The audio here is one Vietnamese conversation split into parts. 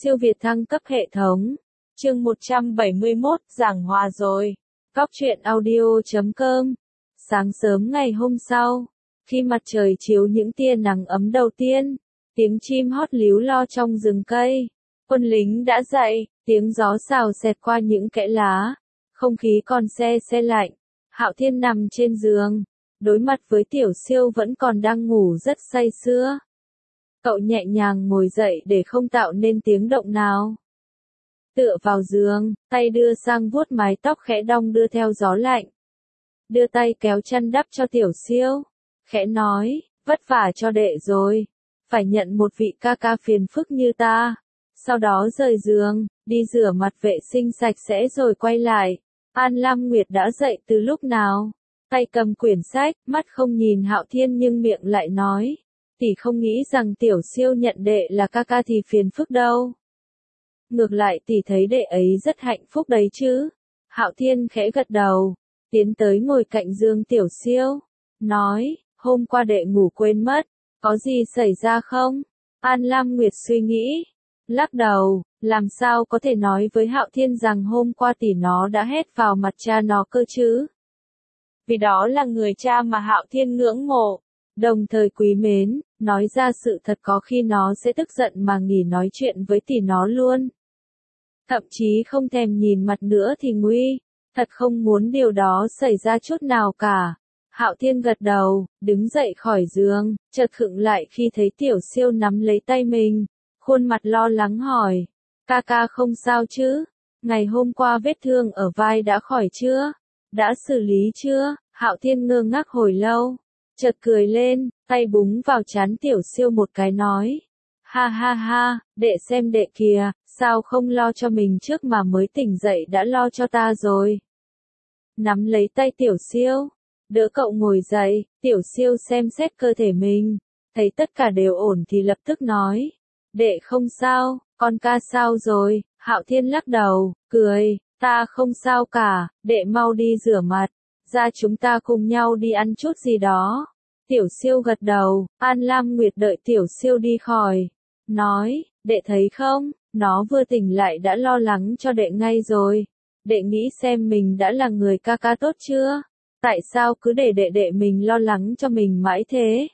Siêu Việt thăng cấp hệ thống. Chương 171, giảng hòa rồi. Cóc truyện audio.com. Sáng sớm ngày hôm sau, khi mặt trời chiếu những tia nắng ấm đầu tiên, tiếng chim hót líu lo trong rừng cây. Quân lính đã dậy, tiếng gió xào xẹt qua những kẽ lá, không khí còn se lạnh. Hạo Thiên nằm trên giường, đối mặt với Tiểu Siêu vẫn còn đang ngủ rất say sưa. Cậu nhẹ nhàng ngồi dậy để không tạo nên tiếng động nào. Tựa vào giường, tay đưa sang vuốt mái tóc khẽ đong đưa theo gió lạnh. Đưa tay kéo chăn đắp cho Tiểu Siêu, khẽ nói, vất vả cho đệ rồi, phải nhận một vị ca ca phiền phức như ta. Sau đó rời giường, đi rửa mặt vệ sinh sạch sẽ rồi quay lại. An Lam Nguyệt đã dậy từ lúc nào? Tay cầm quyển sách, mắt không nhìn Hạo Thiên nhưng miệng lại nói, tỷ không nghĩ rằng Tiểu Siêu nhận đệ là ca ca thì phiền phức đâu. Ngược lại tỷ thấy đệ ấy rất hạnh phúc đấy chứ. Hạo Thiên khẽ gật đầu, tiến tới ngồi cạnh giường Tiểu Siêu, nói, hôm qua đệ ngủ quên mất, có gì xảy ra không? An Lam Nguyệt suy nghĩ, lắc đầu, làm sao có thể nói với Hạo Thiên rằng hôm qua tỷ nó đã hét vào mặt cha nó cơ chứ? Vì đó là người cha mà Hạo Thiên ngưỡng mộ, đồng thời quý mến, nói ra sự thật có khi nó sẽ tức giận mà nghỉ nói chuyện với tỷ nó luôn. Thậm chí không thèm nhìn mặt nữa thì nguy, thật không muốn điều đó xảy ra chút nào cả. Hạo Thiên gật đầu, đứng dậy khỏi giường, chợt khựng lại khi thấy Tiểu Siêu nắm lấy tay mình, khuôn mặt lo lắng hỏi, ca ca không sao chứ? Ngày hôm qua vết thương ở vai đã khỏi chưa? Đã xử lý chưa? Hạo Thiên ngơ ngác hồi lâu, chợt cười lên, tay búng vào trán Tiểu Siêu một cái nói, ha ha ha, đệ xem đệ kìa, sao không lo cho mình trước mà mới tỉnh dậy đã lo cho ta rồi. Nắm lấy tay Tiểu Siêu, đỡ cậu ngồi dậy. Tiểu Siêu xem xét cơ thể mình, thấy tất cả đều ổn thì lập tức nói, đệ không sao, con ca sao rồi? Hạo Thiên lắc đầu, cười, ta không sao cả, đệ mau đi rửa mặt, ra chúng ta cùng nhau đi ăn chút gì đó. Tiểu Siêu gật đầu. An Lam Nguyệt đợi Tiểu Siêu đi khỏi, nói, đệ thấy không, nó vừa tỉnh lại đã lo lắng cho đệ ngay rồi. Đệ nghĩ xem mình đã là người ca ca tốt chưa? Tại sao cứ để đệ mình lo lắng cho mình mãi thế?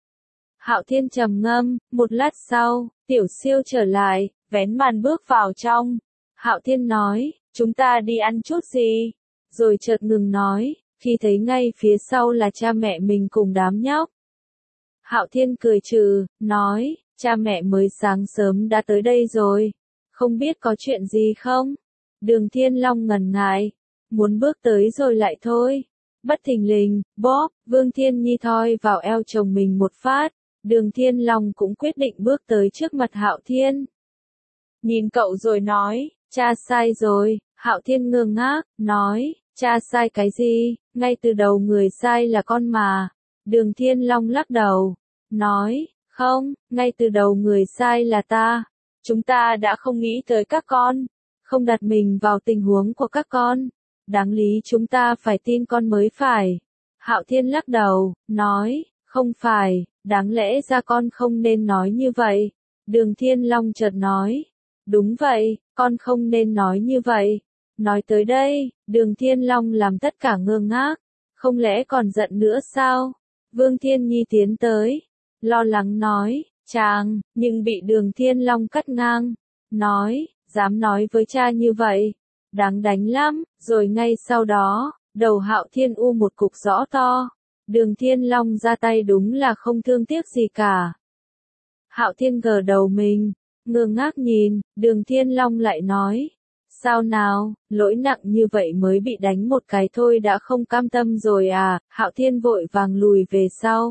Hạo Thiên trầm ngâm, một lát sau, Tiểu Siêu trở lại, vén màn bước vào trong. Hạo Thiên nói, chúng ta đi ăn chút gì? Rồi chợt ngừng nói, khi thấy ngay phía sau là cha mẹ mình cùng đám nhóc. Hạo Thiên cười trừ, nói, cha mẹ mới sáng sớm đã tới đây rồi, không biết có chuyện gì không? Đường Thiên Long ngần ngại, muốn bước tới rồi lại thôi. Bất thình lình, bóp, Vương Thiên Nhi thoi vào eo chồng mình một phát, Đường Thiên Long cũng quyết định bước tới trước mặt Hạo Thiên. Nhìn cậu rồi nói, cha sai rồi. Hạo Thiên ngơ ngác, nói, cha sai cái gì, ngay từ đầu người sai là con mà. Đường Thiên Long lắc đầu, nói, không, ngay từ đầu người sai là ta. Chúng ta đã không nghĩ tới các con, không đặt mình vào tình huống của các con. Đáng lý chúng ta phải tin con mới phải. Hạo Thiên lắc đầu, nói, không phải, đáng lẽ ra con không nên nói như vậy. Đường Thiên Long chợt nói, đúng vậy, con không nên nói như vậy. Nói tới đây, Đường Thiên Long làm tất cả ngơ ngác, không lẽ còn giận nữa sao? Vương Thiên Nhi tiến tới, lo lắng nói, chàng, nhưng bị Đường Thiên Long cắt ngang, nói, dám nói với cha như vậy, đáng đánh lắm. Rồi ngay sau đó, đầu Hạo Thiên u một cục rõ to. Đường Thiên Long ra tay đúng là không thương tiếc gì cả. Hạo Thiên gờ đầu mình, ngơ ngác nhìn. Đường Thiên Long lại nói, sao nào, lỗi nặng như vậy mới bị đánh một cái thôi đã không cam tâm rồi à? Hạo Thiên vội vàng lùi về sau,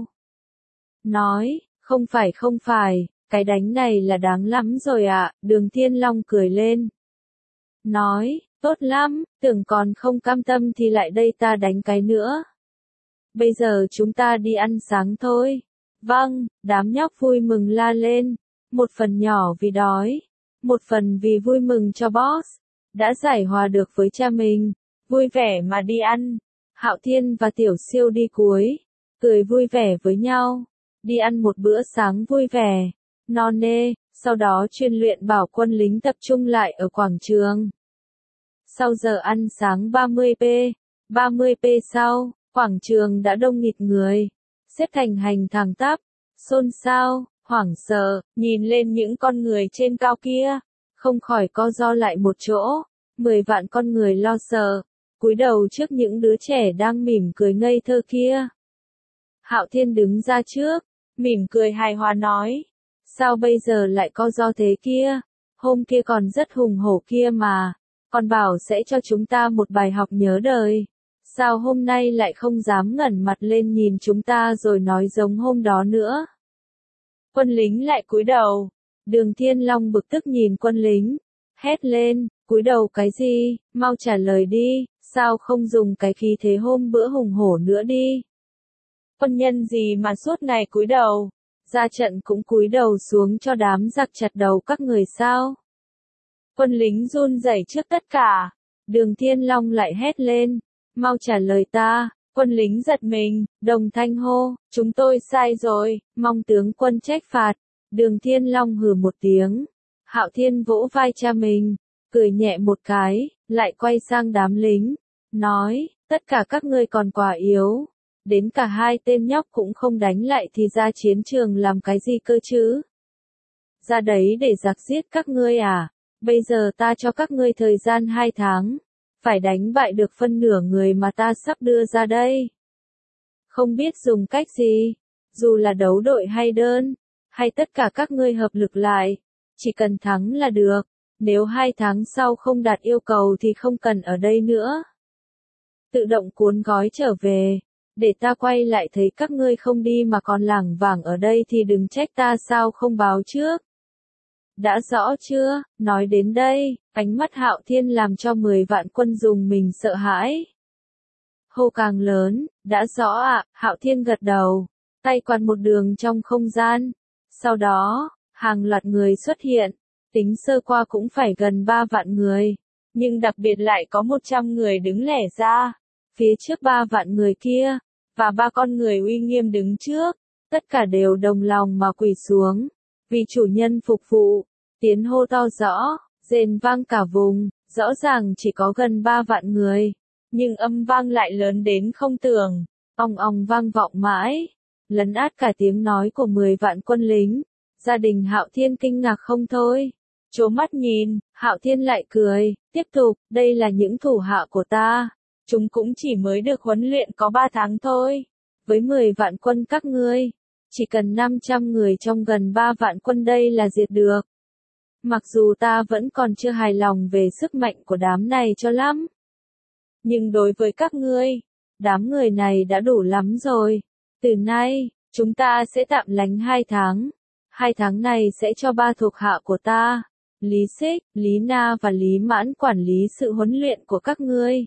nói, không phải, cái đánh này là đáng lắm rồi ạ. Đường Thiên Long cười lên, nói, tốt lắm, tưởng còn không cam tâm thì lại đây ta đánh cái nữa. Bây giờ chúng ta đi ăn sáng thôi. Vâng, đám nhóc vui mừng la lên, một phần nhỏ vì đói, một phần vì vui mừng cho boss đã giải hòa được với cha mình, vui vẻ mà đi ăn. Hạo Thiên và Tiểu Siêu đi cuối, cười vui vẻ với nhau, đi ăn một bữa sáng vui vẻ, no nê. sau đó chuyên luyện bảo quân lính tập trung lại ở quảng trường. Sau giờ ăn sáng 30p sau, quảng trường đã đông nghịt người, xếp thành hành thẳng tắp, xôn xao, hoảng sợ, nhìn lên những con người trên cao kia, không khỏi co ro lại một chỗ, 10 vạn con người lo sợ, cúi đầu trước những đứa trẻ đang mỉm cười ngây thơ kia. Hạo Thiên đứng ra trước, mỉm cười hài hòa nói, sao bây giờ lại co ro thế kia, hôm kia còn rất hùng hổ kia mà, còn bảo sẽ cho chúng ta một bài học nhớ đời, sao hôm nay lại không dám ngẩng mặt lên nhìn chúng ta rồi nói giống hôm đó nữa. Quân lính lại cúi đầu, Đường Thiên Long bực tức nhìn quân lính, hét lên, cúi đầu cái gì, mau trả lời đi, sao không dùng cái khí thế hôm bữa hùng hổ nữa đi. Quân nhân gì mà suốt ngày cúi đầu, ra trận cũng cúi đầu xuống cho đám giặc chặt đầu các người sao. Quân lính run rẩy trước tất cả, Đường Thiên Long lại hét lên, mau trả lời ta. Quân lính giật mình, đồng thanh hô, chúng tôi sai rồi, mong tướng quân trách phạt. Đường Thiên Long hừ một tiếng, Hạo Thiên vỗ vai cha mình, cười nhẹ một cái, lại quay sang đám lính, nói, tất cả các ngươi còn quá yếu, đến cả hai tên nhóc cũng không đánh lại thì ra chiến trường làm cái gì cơ chứ? Ra đấy để giặc giết các ngươi à? Bây giờ ta cho các ngươi thời gian 2 tháng. Phải đánh bại được phân nửa người mà ta sắp đưa ra đây. Không biết dùng cách gì, dù là đấu đội hay đơn, hay tất cả các ngươi hợp lực lại, chỉ cần thắng là được, nếu 2 tháng sau không đạt yêu cầu thì không cần ở đây nữa. Tự động cuốn gói trở về, để ta quay lại thấy các ngươi không đi mà còn lảng vảng ở đây thì đừng trách ta sao không báo trước. Đã rõ chưa? Nói đến đây, ánh mắt Hạo Thiên làm cho 10 vạn quân dùng mình sợ hãi. Hô càng lớn, đã rõ ạ, Hạo Thiên gật đầu, tay quạt một đường trong không gian. Sau đó, hàng loạt người xuất hiện, tính sơ qua cũng phải gần 3 vạn người, nhưng đặc biệt lại có 100 người đứng lẻ ra, phía trước 3 vạn người kia, và 3 con người uy nghiêm đứng trước, tất cả đều đồng lòng mà quỳ xuống. Vì chủ nhân phục vụ, tiếng hô to rõ, rền vang cả vùng, rõ ràng chỉ có gần 3 vạn người, nhưng âm vang lại lớn đến không tưởng, ong ong vang vọng mãi, lấn át cả tiếng nói của 10 vạn quân lính. Gia đình Hạo Thiên kinh ngạc không thôi, trố mắt nhìn, Hạo Thiên lại cười, tiếp tục, đây là những thủ hạ của ta, chúng cũng chỉ mới được huấn luyện có 3 tháng thôi, với 10 vạn quân các ngươi. Chỉ cần 500 người trong gần 3 vạn quân đây là diệt được. Mặc dù ta vẫn còn chưa hài lòng về sức mạnh của đám này cho lắm. Nhưng đối với các ngươi, đám người này đã đủ lắm rồi. Từ nay, chúng ta sẽ tạm lánh 2 tháng. 2 tháng này sẽ cho 3 thuộc hạ của ta, Lý Xích, Lý Na và Lý Mãn quản lý sự huấn luyện của các ngươi.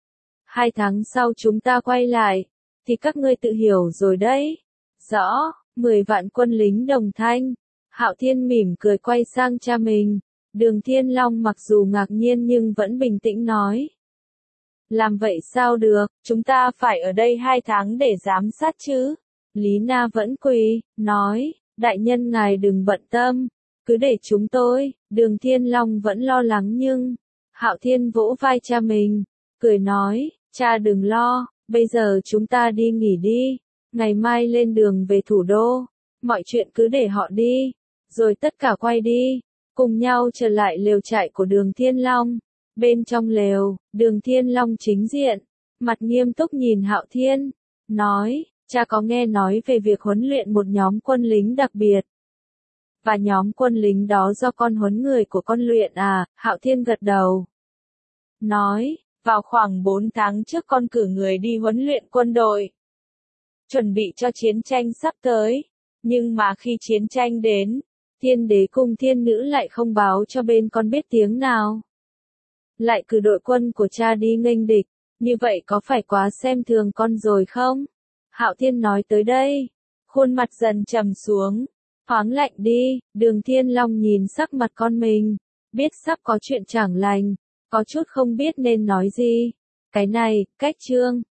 2 tháng sau chúng ta quay lại, thì các ngươi tự hiểu rồi đấy. Rõ, 10 vạn quân lính đồng thanh. Hạo Thiên mỉm cười quay sang cha mình. Đường Thiên Long mặc dù ngạc nhiên nhưng vẫn bình tĩnh nói. Làm vậy sao được, chúng ta phải ở đây 2 tháng để giám sát chứ. Lý Na vẫn quỳ, nói, đại nhân ngài đừng bận tâm, cứ để chúng tôi. Đường Thiên Long vẫn lo lắng nhưng, Hạo Thiên vỗ vai cha mình, cười nói, cha đừng lo, bây giờ chúng ta đi nghỉ đi. Ngày mai lên đường về thủ đô, mọi chuyện cứ để họ đi, rồi tất cả quay đi, cùng nhau trở lại lều trại của Đường Thiên Long. Bên trong lều, Đường Thiên Long chính diện, mặt nghiêm túc nhìn Hạo Thiên, nói, cha có nghe nói về việc huấn luyện một nhóm quân lính đặc biệt. Và nhóm quân lính đó do con huấn người của con luyện à? Hạo Thiên gật đầu. Nói, vào khoảng 4 tháng trước con cử người đi huấn luyện quân đội. Chuẩn bị cho chiến tranh sắp tới, nhưng mà khi chiến tranh đến, Thiên Đế cùng Thiên Nữ lại không báo cho bên con biết tiếng nào. Lại cử đội quân của cha đi nghênh địch, như vậy có phải quá xem thường con rồi không? Hạo Thiên nói tới đây, khuôn mặt dần trầm xuống, thoáng lạnh đi. Đường Thiên Long nhìn sắc mặt con mình, biết sắp có chuyện chẳng lành, có chút không biết nên nói gì. Cái này, cách chương